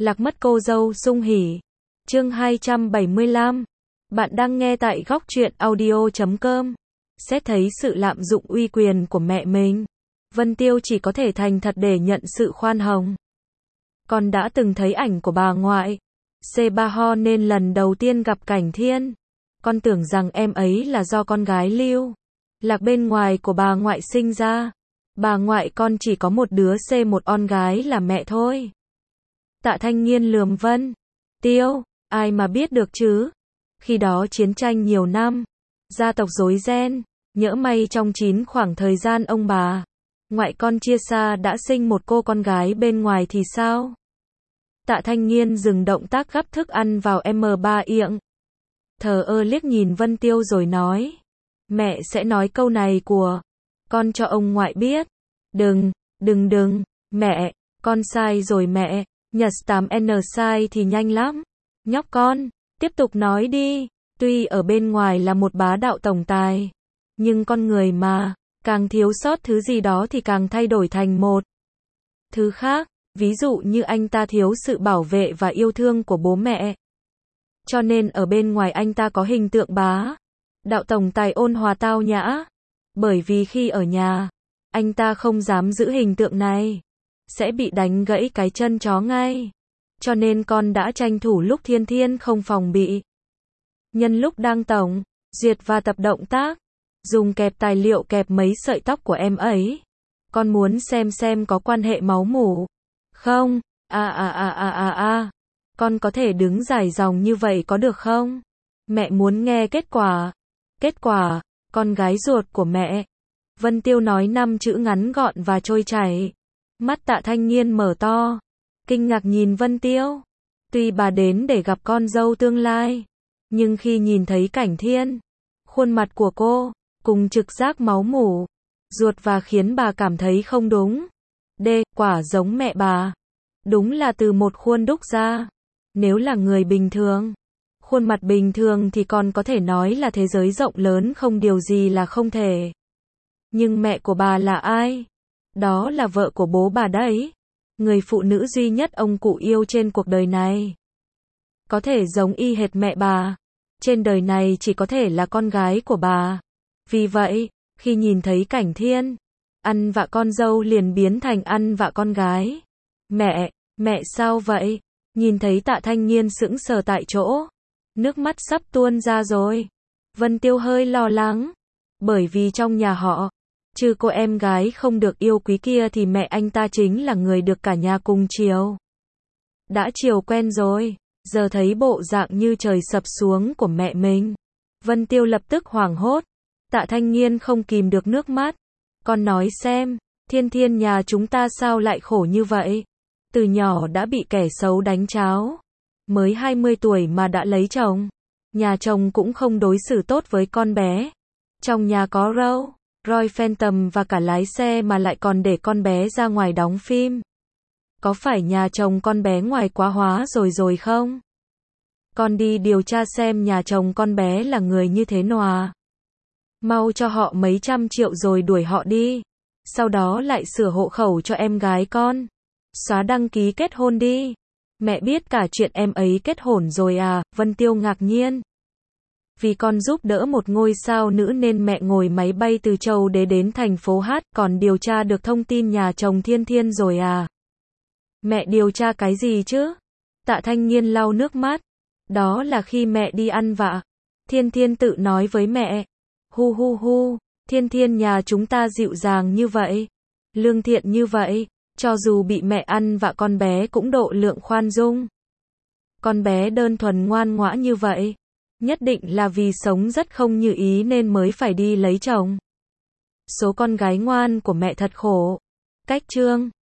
Lạc mất cô dâu sung hỉ. Chương 275. Bạn đang nghe tại góc truyện audio.com. Xét thấy sự lạm dụng uy quyền của mẹ mình, Vân Tiêu chỉ có thể thành thật để nhận sự khoan hồng. Con đã từng thấy ảnh của bà ngoại C3 Ho nên lần đầu tiên gặp Cảnh Thiên, con tưởng rằng em ấy là do con gái Lưu Lạc bên ngoài của bà ngoại sinh ra. Bà ngoại con chỉ có một đứa một con gái là mẹ thôi. Tạ Thanh Nghiên lườm Vân Tiêu, ai mà biết được chứ. Khi đó chiến tranh nhiều năm, gia tộc rối ren, nhỡ may trong 9 khoảng thời gian ông bà ngoại con chia xa đã sinh một cô con gái bên ngoài thì sao? Tạ Thanh Nghiên dừng động tác gắp thức ăn vào M3 iệng. Thờ ơ liếc nhìn Vân Tiêu rồi nói, mẹ sẽ nói câu này của con cho ông ngoại biết. Đừng, mẹ, con sai rồi mẹ. Nhật 8N sai thì nhanh lắm. Nhóc con, tiếp tục nói đi. Tuy ở bên ngoài là một bá đạo tổng tài, nhưng con người mà, càng thiếu sót thứ gì đó thì càng thay đổi thành một thứ khác. Ví dụ như anh ta thiếu sự bảo vệ và yêu thương của bố mẹ. Cho nên ở bên ngoài anh ta có hình tượng bá đạo tổng tài ôn hòa tao nhã. Bởi vì khi ở nhà, anh ta không dám giữ hình tượng này, sẽ bị đánh gãy cái chân chó ngay. Cho nên con đã tranh thủ lúc Thiên Thiên không phòng bị. Nhân lúc đang tổng duyệt và tập động tác, dùng kẹp tài liệu kẹp mấy sợi tóc của em ấy. Con muốn xem có quan hệ máu mủ không? Con có thể đứng dài dòng như vậy có được không? Mẹ muốn nghe kết quả. Kết quả, con gái ruột của mẹ. Vân Tiêu nói 5 chữ ngắn gọn và trôi chảy. Mắt Tạ Thanh Nghiên mở to, kinh ngạc nhìn Vân Tiêu. Tuy bà đến để gặp con dâu tương lai, nhưng khi nhìn thấy Cảnh Thiên, khuôn mặt của cô, cùng trực giác máu mủ ruột và khiến bà cảm thấy không đúng. Quả giống mẹ bà. Đúng là từ một khuôn đúc ra. Nếu là người bình thường, khuôn mặt bình thường thì còn có thể nói là thế giới rộng lớn không điều gì là không thể. Nhưng mẹ của bà là ai? Đó là vợ của bố bà đấy. Người phụ nữ duy nhất ông cụ yêu trên cuộc đời này. Có thể giống y hệt mẹ bà. Trên đời này chỉ có thể là con gái của bà. Vì vậy, khi nhìn thấy Cảnh Thiên ăn vạ con dâu liền biến thành ăn vạ con gái. Mẹ sao vậy? Nhìn thấy Tạ Thanh Nghiên sững sờ tại chỗ, nước mắt sắp tuôn ra rồi. Vân Tiêu hơi lo lắng, bởi vì trong nhà họ, trừ cô em gái không được yêu quý kia thì mẹ anh ta chính là người được cả nhà cùng chiều. Đã chiều quen rồi, giờ thấy bộ dạng như trời sập xuống của mẹ mình. Vân Tiêu lập tức hoảng hốt. Tạ Thanh Nghiên không kìm được nước mắt. Con nói xem, Thiên nhà chúng ta sao lại khổ như vậy? Từ nhỏ đã bị kẻ xấu đánh tráo. Mới 20 tuổi mà đã lấy chồng. Nhà chồng cũng không đối xử tốt với con bé. Trong nhà có Roy Phantom và cả lái xe mà lại còn để con bé ra ngoài đóng phim. Có phải nhà chồng con bé ngoài quá hóa rồi không? Con đi điều tra xem nhà chồng con bé là người như thế nào. Mau cho họ mấy trăm triệu rồi đuổi họ đi. Sau đó lại sửa hộ khẩu cho em gái con. Xóa đăng ký kết hôn đi. Mẹ biết cả chuyện em ấy kết hôn rồi à? Vân Tiêu ngạc nhiên. Vì con giúp đỡ một ngôi sao nữ nên mẹ ngồi máy bay từ Châu Đế đến thành phố Hát, còn điều tra được thông tin nhà chồng Thiên rồi à? Mẹ điều tra cái gì chứ? Tạ Thanh Nghiên lau nước mắt. Đó là khi mẹ đi ăn vạ. Thiên tự nói với mẹ. Hu, Thiên nhà chúng ta dịu dàng như vậy, lương thiện như vậy, cho dù bị mẹ ăn vạ con bé cũng độ lượng khoan dung. Con bé đơn thuần ngoan ngoã như vậy, nhất định là vì sống rất không như ý nên mới phải đi lấy chồng. Số con gái ngoan của mẹ thật khổ. Cách chương